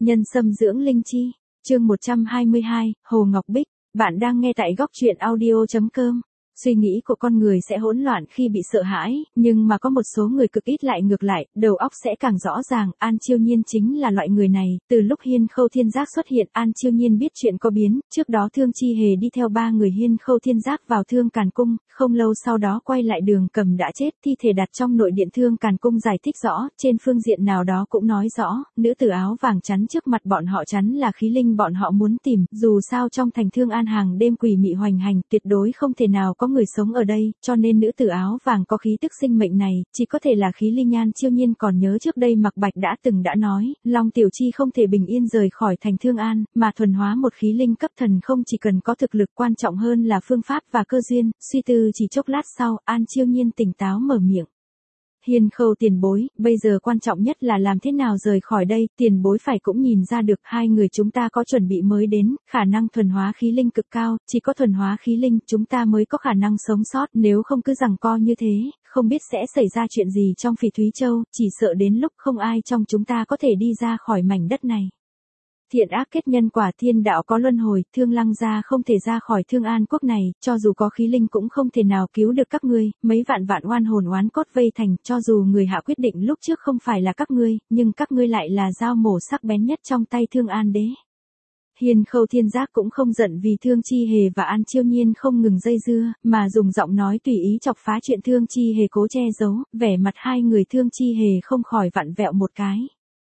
Nhân xâm dưỡng linh chi, chương 122, Hồ Ngọc Bích, bạn đang nghe tại góc truyện audio.com. Suy nghĩ của con người sẽ hỗn loạn khi bị sợ hãi, nhưng mà có một số người cực ít lại ngược lại, đầu óc sẽ càng rõ ràng. An Chiêu Nhiên chính là loại người này. Từ lúc Hiên Khâu Thiên Giác xuất hiện, An Chiêu Nhiên biết chuyện có biến. Trước đó Thương Chi Hề đi theo 3 người Hiên Khâu Thiên Giác vào Thương Càn Cung, không lâu sau đó quay lại Đường Cầm đã chết, thi thể đặt trong nội điện Thương Càn Cung giải thích rõ, trên phương diện nào đó cũng nói rõ, nữ tử áo vàng chắn trước mặt bọn họ chắn là khí linh bọn họ muốn tìm. Dù sao trong thành Thương An hàng đêm quỷ mị hoành hành, tuyệt đối không thể nào có người sống ở đây, cho nên nữ tử áo vàng có khí tức sinh mệnh này, chỉ có thể là khí linh. An Chiêu Nhiên còn nhớ trước đây Mạc Bạch đã nói, Long Tiểu Chi không thể bình yên rời khỏi thành Thương An, mà thuần hóa một khí linh cấp thần không chỉ cần có thực lực, quan trọng hơn là phương pháp và cơ duyên. Suy tư chỉ chốc lát sau, An Chiêu Nhiên tỉnh táo mở miệng. Hiên Khâu tiền bối, bây giờ quan trọng nhất là làm thế nào rời khỏi đây, tiền bối phải cũng nhìn ra được, hai người chúng ta có chuẩn bị mới đến, khả năng thuần hóa khí linh cực cao, chỉ có thuần hóa khí linh chúng ta mới có khả năng sống sót, nếu không cứ giằng co như thế, không biết sẽ xảy ra chuyện gì trong Phỉ Thúy Châu, chỉ sợ đến lúc không ai trong chúng ta có thể đi ra khỏi mảnh đất này. Thiện ác kết nhân quả, thiên đạo có luân hồi, Thương Lăng gia không thể ra khỏi Thương An quốc này, cho dù có khí linh cũng không thể nào cứu được các ngươi, mấy vạn oan hồn oán cốt vây thành, cho dù người hạ quyết định lúc trước không phải là các ngươi, nhưng các ngươi lại là dao mổ sắc bén nhất trong tay Thương An đế. Hiên Khâu Thiên Giác cũng không giận vì Thương Chi Hề và An Chiêu Nhiên không ngừng dây dưa, mà dùng giọng nói tùy ý chọc phá chuyện Thương Chi Hề cố che giấu, vẻ mặt hai người Thương Chi Hề không khỏi vặn vẹo một cái.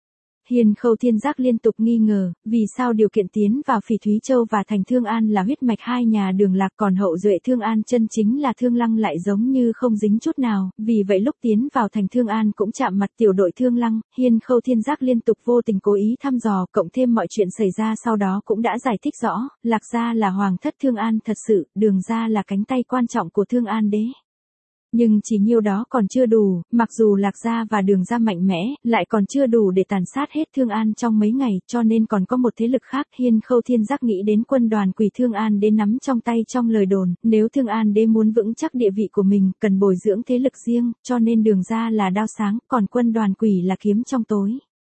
Hiên Khâu Thiên Giác liên tục nghi ngờ, vì sao điều kiện tiến vào Phỉ Thúy Châu và thành Thương An là huyết mạch hai nhà Đường Lạc, còn hậu duệ Thương An chân chính là Thương Lăng lại giống như không dính chút nào, vì vậy lúc tiến vào thành Thương An cũng chạm mặt tiểu đội Thương Lăng. Hiên Khâu Thiên Giác liên tục vô tình cố ý thăm dò, cộng thêm mọi chuyện xảy ra sau đó cũng đã giải thích rõ, Lạc gia là hoàng thất Thương An thật sự, Đường gia là cánh tay quan trọng của Thương An đế. Nhưng chỉ nhiêu đó còn chưa đủ, mặc dù Lạc gia và Đường gia mạnh mẽ, lại còn chưa đủ để tàn sát hết Thương An trong mấy ngày, cho nên còn có một thế lực khác. Hiên Khâu Thiên Giác nghĩ đến quân đoàn quỷ Thương An đế nắm trong tay trong lời đồn, nếu Thương An đế muốn vững chắc địa vị của mình, cần bồi dưỡng thế lực riêng, cho nên Đường gia là đao sáng, còn quân đoàn quỷ là kiếm trong tối.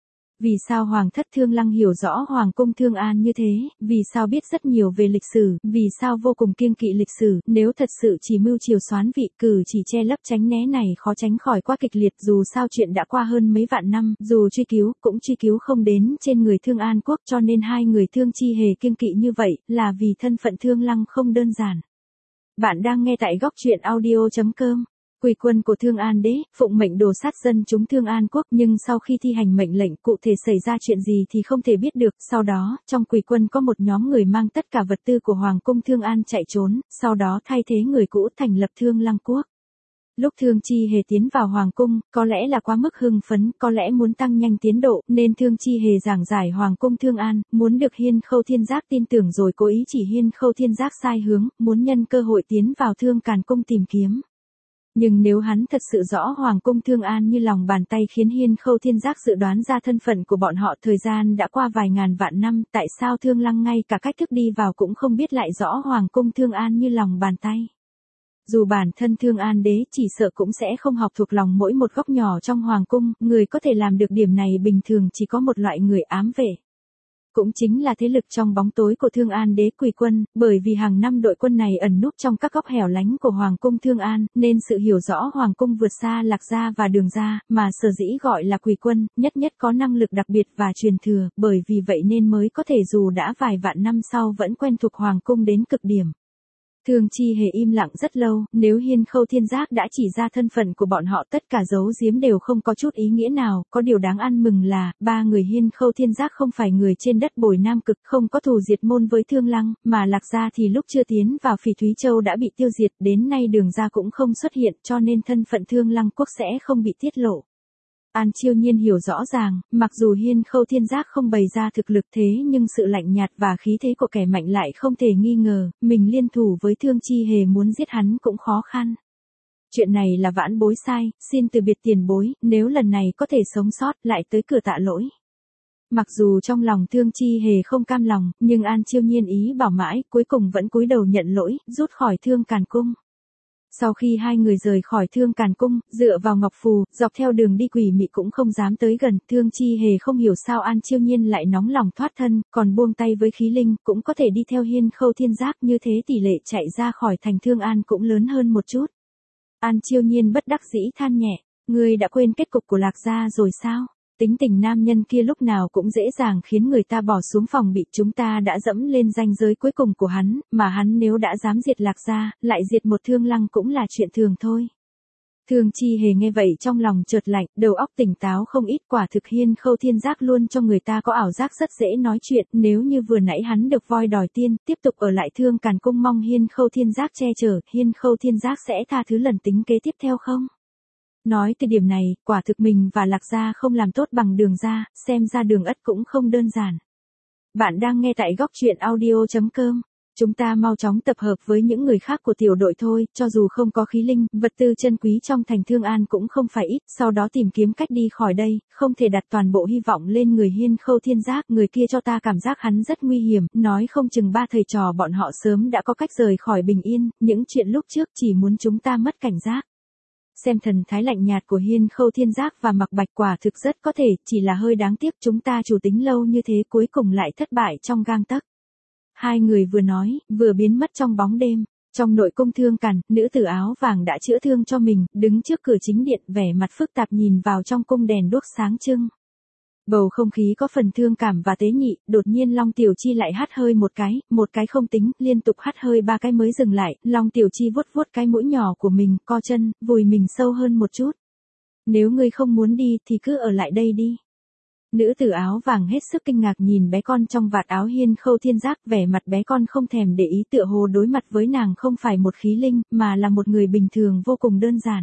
Vì sao Hoàng thất Thương Lăng hiểu rõ Hoàng cung Thương An như thế, vì sao biết rất nhiều về lịch sử, vì sao vô cùng kiêng kỵ lịch sử, nếu thật sự chỉ mưu chiều xoán vị, cử chỉ che lấp tránh né này khó tránh khỏi quá kịch liệt. Dù sao chuyện đã qua hơn mấy vạn năm, dù truy cứu, cũng truy cứu không đến trên người Thương An quốc, cho nên hai người Thương Chi Hề kiêng kỵ như vậy, là vì thân phận Thương Lăng không đơn giản. Bạn đang nghe tại góc truyện audio.com. Quỷ quân của Thương An đế, phụng mệnh đồ sát dân chúng Thương An quốc, nhưng sau khi thi hành mệnh lệnh cụ thể xảy ra chuyện gì thì không thể biết được. Sau đó, trong quỷ quân có một nhóm người mang tất cả vật tư của Hoàng cung Thương An chạy trốn, sau đó thay thế người cũ thành lập Thương Lăng quốc. Lúc Thương Chi Hề tiến vào Hoàng cung, có lẽ là quá mức hưng phấn, có lẽ muốn tăng nhanh tiến độ, nên Thương Chi Hề giảng giải Hoàng cung Thương An, muốn được Hiên Khâu Thiên Giác tin tưởng rồi cố ý chỉ Hiên Khâu Thiên Giác sai hướng, muốn nhân cơ hội tiến vào Thương Càn cung tìm kiếm. Nhưng nếu hắn thật sự rõ Hoàng cung Thương An như lòng bàn tay, khiến Hiên Khâu Thiên Giác dự đoán ra thân phận của bọn họ. Thời gian đã qua vài ngàn vạn năm, tại sao Thương Lăng ngay cả cách thức đi vào cũng không biết lại rõ Hoàng cung Thương An như lòng bàn tay? Dù bản thân Thương An đế chỉ sợ cũng sẽ không học thuộc lòng mỗi một góc nhỏ trong Hoàng cung, người có thể làm được điểm này bình thường chỉ có một loại người, ám vệ. Cũng chính là thế lực trong bóng tối của Thương An đế, quỷ quân, bởi vì hàng năm đội quân này ẩn núp trong các góc hẻo lánh của Hoàng cung Thương An, nên sự hiểu rõ Hoàng cung vượt xa Lạc gia và Đường gia, mà sở dĩ gọi là quỷ quân, nhất có năng lực đặc biệt và truyền thừa, bởi vì vậy nên mới có thể dù đã vài vạn năm sau vẫn quen thuộc Hoàng cung đến cực điểm. Thương Chi Hề im lặng rất lâu, nếu Hiên Khâu Thiên Giác đã chỉ ra thân phận của bọn họ, tất cả giấu giếm đều không có chút ý nghĩa nào. Có điều đáng ăn mừng là, 3 người Hiên Khâu Thiên Giác không phải người trên đất Bồi Nam Cực, không có thù diệt môn với Thương Lăng, mà Lạc gia thì lúc chưa tiến vào Phỉ Thúy Châu đã bị tiêu diệt, đến nay Đường gia cũng không xuất hiện, cho nên thân phận Thương Lăng quốc sẽ không bị tiết lộ. An Chiêu Nhiên hiểu rõ ràng, mặc dù Hiên Khâu Thiên Giác không bày ra thực lực thế nhưng sự lạnh nhạt và khí thế của kẻ mạnh lại không thể nghi ngờ, mình liên thủ với Thương Chi Hề muốn giết hắn cũng khó khăn. Chuyện này là vãn bối sai, xin từ biệt tiền bối, nếu lần này có thể sống sót lại tới cửa tạ lỗi. Mặc dù trong lòng Thương Chi Hề không cam lòng, nhưng An Chiêu Nhiên ý bảo mãi, cuối cùng vẫn cúi đầu nhận lỗi, rút khỏi Thương Càn cung. Sau khi hai người rời khỏi Thương Càn Cung, dựa vào ngọc phù, dọc theo đường đi quỷ mị cũng không dám tới gần, Thương Chi Hề không hiểu sao An Chiêu Nhiên lại nóng lòng thoát thân, còn buông tay với khí linh, cũng có thể đi theo Hiên Khâu Thiên Giác, như thế tỷ lệ chạy ra khỏi thành Thương An cũng lớn hơn một chút. An Chiêu Nhiên bất đắc dĩ than nhẹ, ngươi đã quên kết cục của Lạc gia rồi sao? Tính tình nam nhân kia lúc nào cũng dễ dàng khiến người ta bỏ xuống phòng bị, chúng ta đã dẫm lên ranh giới cuối cùng của hắn, mà hắn nếu đã dám diệt Lạc gia, lại diệt một Thương Lăng cũng là chuyện thường thôi. Thương Chi Hề nghe vậy trong lòng chợt lạnh, đầu óc tỉnh táo không ít, quả thực Hiên Khâu Thiên Giác luôn cho người ta có ảo giác rất dễ nói chuyện, nếu như vừa nãy hắn được voi đòi tiên, tiếp tục ở lại Thương Càn Cung mong Hiên Khâu Thiên Giác che chở, Hiên Khâu Thiên Giác sẽ tha thứ lần tính kế tiếp theo không? Nói từ điểm này, quả thực mình và Lạc gia không làm tốt bằng Đường gia, xem ra Đường Ất cũng không đơn giản. Bạn đang nghe tại góc truyện audio.com. Chúng ta mau chóng tập hợp với những người khác của tiểu đội thôi, cho dù không có khí linh, vật tư chân quý trong thành Thương An cũng không phải ít, sau đó tìm kiếm cách đi khỏi đây, không thể đặt toàn bộ hy vọng lên người Hiên Khâu Thiên Giác, người kia cho ta cảm giác hắn rất nguy hiểm, nói không chừng ba thầy trò bọn họ sớm đã có cách rời khỏi bình yên, những chuyện lúc trước chỉ muốn chúng ta mất cảnh giác. Xem thần thái lạnh nhạt của Hiên Khâu Thiên Giác và Mạc Bạch quả thực rất có thể, chỉ là hơi đáng tiếc chúng ta chủ tính lâu như thế cuối cùng lại thất bại trong gang tấc. Hai người vừa nói, vừa biến mất trong bóng đêm. Trong nội cung Thương Càn, nữ tử áo vàng đã chữa thương cho mình, đứng trước cửa chính điện, vẻ mặt phức tạp nhìn vào trong cung đèn đuốc sáng trưng. Bầu không khí có phần thương cảm và tế nhị, đột nhiên Long Tiểu Chi lại hắt hơi một cái không tính, liên tục hắt hơi ba cái mới dừng lại, Long Tiểu Chi vuốt vuốt cái mũi nhỏ của mình, co chân, vùi mình sâu hơn một chút. Nếu ngươi không muốn đi thì cứ ở lại đây đi. Nữ tử áo vàng hết sức kinh ngạc nhìn bé con trong vạt áo Hiên Khâu Thiên Giác, vẻ mặt bé con không thèm để ý, tựa hồ đối mặt với nàng không phải một khí linh, mà là một người bình thường vô cùng đơn giản.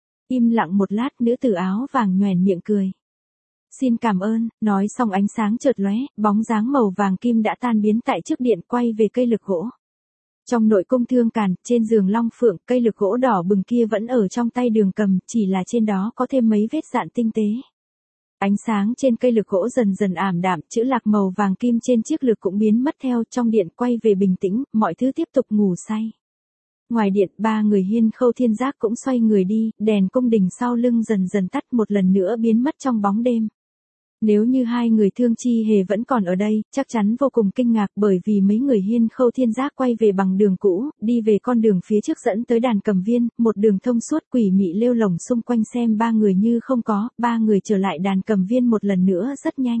Im lặng một lát, nữ tử áo vàng nhoẻn miệng cười. Xin cảm ơn, nói xong ánh sáng chợt lóe, bóng dáng màu vàng kim đã tan biến tại trước điện, quay về cây lực gỗ. Trong nội cung Thương Càn, trên giường Long Phượng, cây lực gỗ đỏ bừng kia vẫn ở trong tay Đường Cầm, chỉ là trên đó có thêm mấy vết dạn tinh tế. Ánh sáng trên cây lực gỗ dần dần ảm đạm, chữ lạc màu vàng kim trên chiếc lực cũng biến mất theo, trong điện quay về bình tĩnh, mọi thứ tiếp tục ngủ say. Ngoài điện, ba người Hiên Khâu Thiên Giác cũng xoay người đi, đèn cung đình sau lưng dần dần tắt, một lần nữa biến mất trong bóng đêm. Nếu như hai người Thương Chi Hề vẫn còn ở đây, chắc chắn vô cùng kinh ngạc, bởi vì mấy người Hiên Khâu Thiên Giác quay về bằng đường cũ, đi về con đường phía trước dẫn tới đàn cầm viên, một đường thông suốt, quỷ mị lêu lổng xung quanh xem ba người như không có, ba người trở lại đàn cầm viên một lần nữa rất nhanh.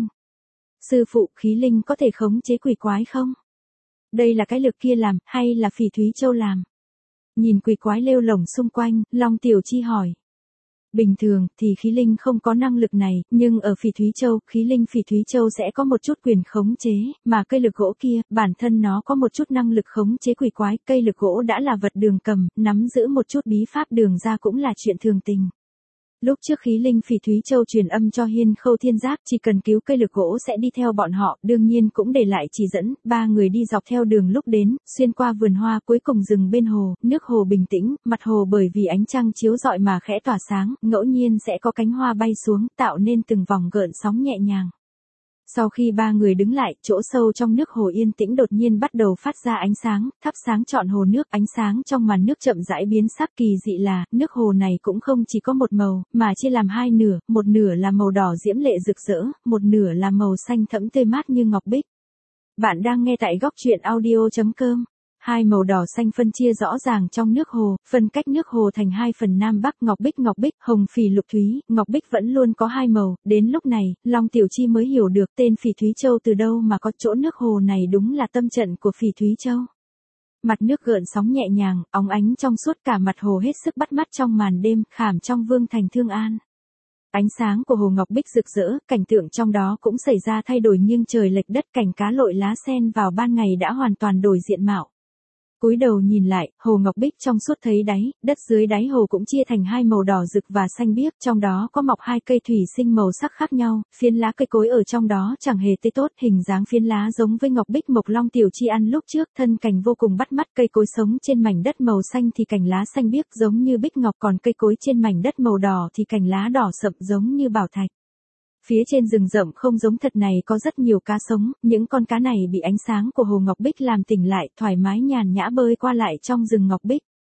Sư phụ, khí linh có thể khống chế quỷ quái không? Đây là cái lực kia làm, hay là Phỉ Thúy Châu làm? Nhìn quỷ quái lêu lổng xung quanh, Long Tiểu Chi hỏi. Bình thường thì khí linh không có năng lực này, nhưng ở Phỉ Thúy Châu, khí linh Phỉ Thúy Châu sẽ có một chút quyền khống chế, mà cây lực gỗ kia, bản thân nó có một chút năng lực khống chế quỷ quái, cây lực gỗ đã là vật Đường Cầm, nắm giữ một chút bí pháp Đường ra cũng là chuyện thường tình. Lúc trước khí linh Phỉ Thúy Châu truyền âm cho Hiên Khâu Thiên Giác, chỉ cần cứu cây lực gỗ sẽ đi theo bọn họ, đương nhiên cũng để lại chỉ dẫn, ba người đi dọc theo đường lúc đến, xuyên qua vườn hoa, cuối cùng dừng bên hồ, nước hồ bình tĩnh, mặt hồ bởi vì ánh trăng chiếu rọi mà khẽ tỏa sáng, ngẫu nhiên sẽ có cánh hoa bay xuống, tạo nên từng vòng gợn sóng nhẹ nhàng. Sau khi ba người đứng lại, chỗ sâu trong nước hồ yên tĩnh đột nhiên bắt đầu phát ra ánh sáng, thắp sáng trọn hồ nước, ánh sáng trong màn nước chậm rãi biến sắc, kỳ dị là, nước hồ này cũng không chỉ có một màu, mà chia làm hai nửa, một nửa là màu đỏ diễm lệ rực rỡ, một nửa là màu xanh thẫm tươi mát như ngọc bích. Bạn đang nghe tại góc truyện audio.com. Hai màu đỏ xanh phân chia rõ ràng trong nước hồ, phân cách nước hồ thành hai phần nam bắc, ngọc bích, hồng phỉ lục thúy, ngọc bích vẫn luôn có hai màu, đến lúc này, Long Tiểu Chi mới hiểu được tên Phỉ Thúy Châu từ đâu mà có, chỗ nước hồ này đúng là tâm trận của Phỉ Thúy Châu. Mặt nước gợn sóng nhẹ nhàng, óng ánh trong suốt, cả mặt hồ hết sức bắt mắt trong màn đêm, khảm trong vương thành Thương An. Ánh sáng của hồ ngọc bích rực rỡ, cảnh tượng trong đó cũng xảy ra thay đổi nghiêng trời lệch đất, cảnh cá lội lá sen vào ban ngày đã hoàn toàn đổi diện mạo. Cúi đầu nhìn lại, hồ ngọc bích trong suốt thấy đáy, đất dưới đáy hồ cũng chia thành hai màu đỏ rực và xanh biếc, trong đó có mọc hai cây thủy sinh màu sắc khác nhau, phiến lá cây cối ở trong đó chẳng hề tươi tốt, hình dáng phiến lá giống với ngọc bích mộc Long Tiểu Chi ăn lúc trước, thân cành vô cùng bắt mắt, cây cối sống trên mảnh đất màu xanh thì cành lá xanh biếc giống như bích ngọc, còn cây cối trên mảnh đất màu đỏ thì cành lá đỏ sậm giống như bảo thạch. Phía trên rừng rậm không giống thật này có rất nhiều cá sống, những con cá này bị ánh sáng của hồ ngọc bích làm tỉnh lại, thoải mái nhàn nhã bơi qua lại trong rừng ngọc bích.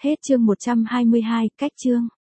Hết chương 122, cách chương.